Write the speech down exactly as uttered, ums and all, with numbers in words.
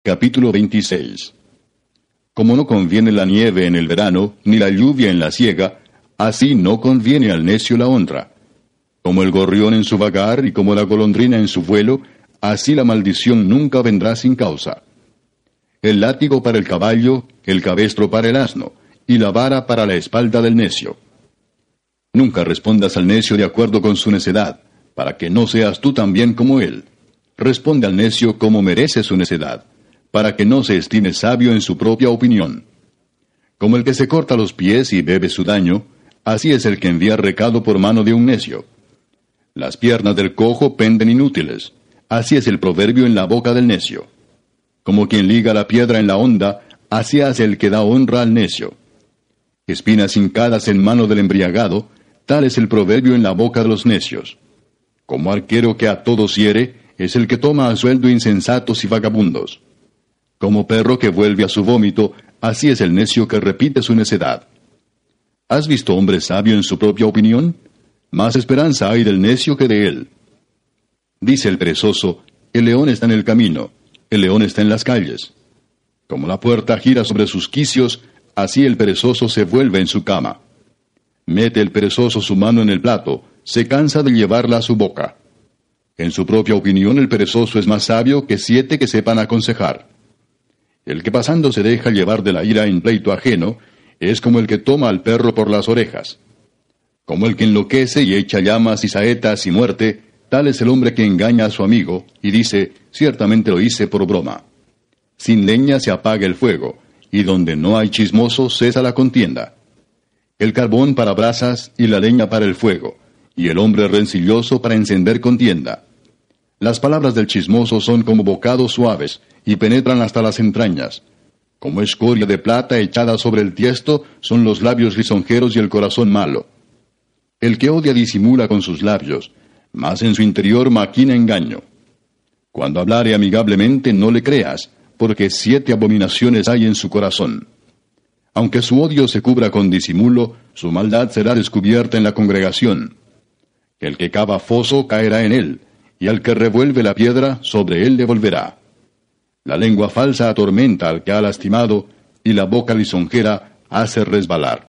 Capítulo veintiséis. Como no conviene la nieve en el verano, ni la lluvia en la siega, así no conviene al necio la honra. Como el gorrión en su vagar y como la golondrina en su vuelo, así la maldición nunca vendrá sin causa. El látigo para el caballo, el cabestro para el asno, y la vara para la espalda del necio. Nunca respondas al necio de acuerdo con su necedad, para que no seas tú también como él. Responde al necio como merece su necedad, para que no se estime sabio en su propia opinión. Como el que se corta los pies y bebe su daño, así es el que envía recado por mano de un necio. Las piernas del cojo penden inútiles, así es el proverbio en la boca del necio. Como quien liga la piedra en la honda, así hace el que da honra al necio. Espinas hincadas en mano del embriagado, tal es el proverbio en la boca de los necios. Como arquero que a todos hiere, es el que toma a sueldo insensatos y vagabundos. Como perro que vuelve a su vómito, así es el necio que repite su necedad. ¿Has visto hombre sabio en su propia opinión? Más esperanza hay del necio que de él. Dice el perezoso, el león está en el camino, el león está en las calles. Como la puerta gira sobre sus quicios, así el perezoso se vuelve en su cama. Mete el perezoso su mano en el plato, se cansa de llevarla a su boca. En su propia opinión el perezoso es más sabio que siete que sepan aconsejar. El que pasando se deja llevar de la ira en pleito ajeno, es como el que toma al perro por las orejas. Como el que enloquece y echa llamas y saetas y muerte, tal es el hombre que engaña a su amigo, y dice, ciertamente lo hice por broma. Sin leña se apaga el fuego, y donde no hay chismoso cesa la contienda. El carbón para brasas y la leña para el fuego, y el hombre rencilloso para encender contienda. Las palabras del chismoso son como bocados suaves, y penetran hasta las entrañas. Como escoria de plata echada sobre el tiesto, son los labios lisonjeros y el corazón malo. El que odia disimula con sus labios, mas en su interior maquina engaño. Cuando hablare amigablemente, no le creas, porque siete abominaciones hay en su corazón. Aunque su odio se cubra con disimulo, su maldad será descubierta en la congregación. El que cava foso caerá en él, y al que revuelve la piedra, sobre él le volverá. La lengua falsa atormenta al que ha lastimado, y la boca lisonjera hace resbalar.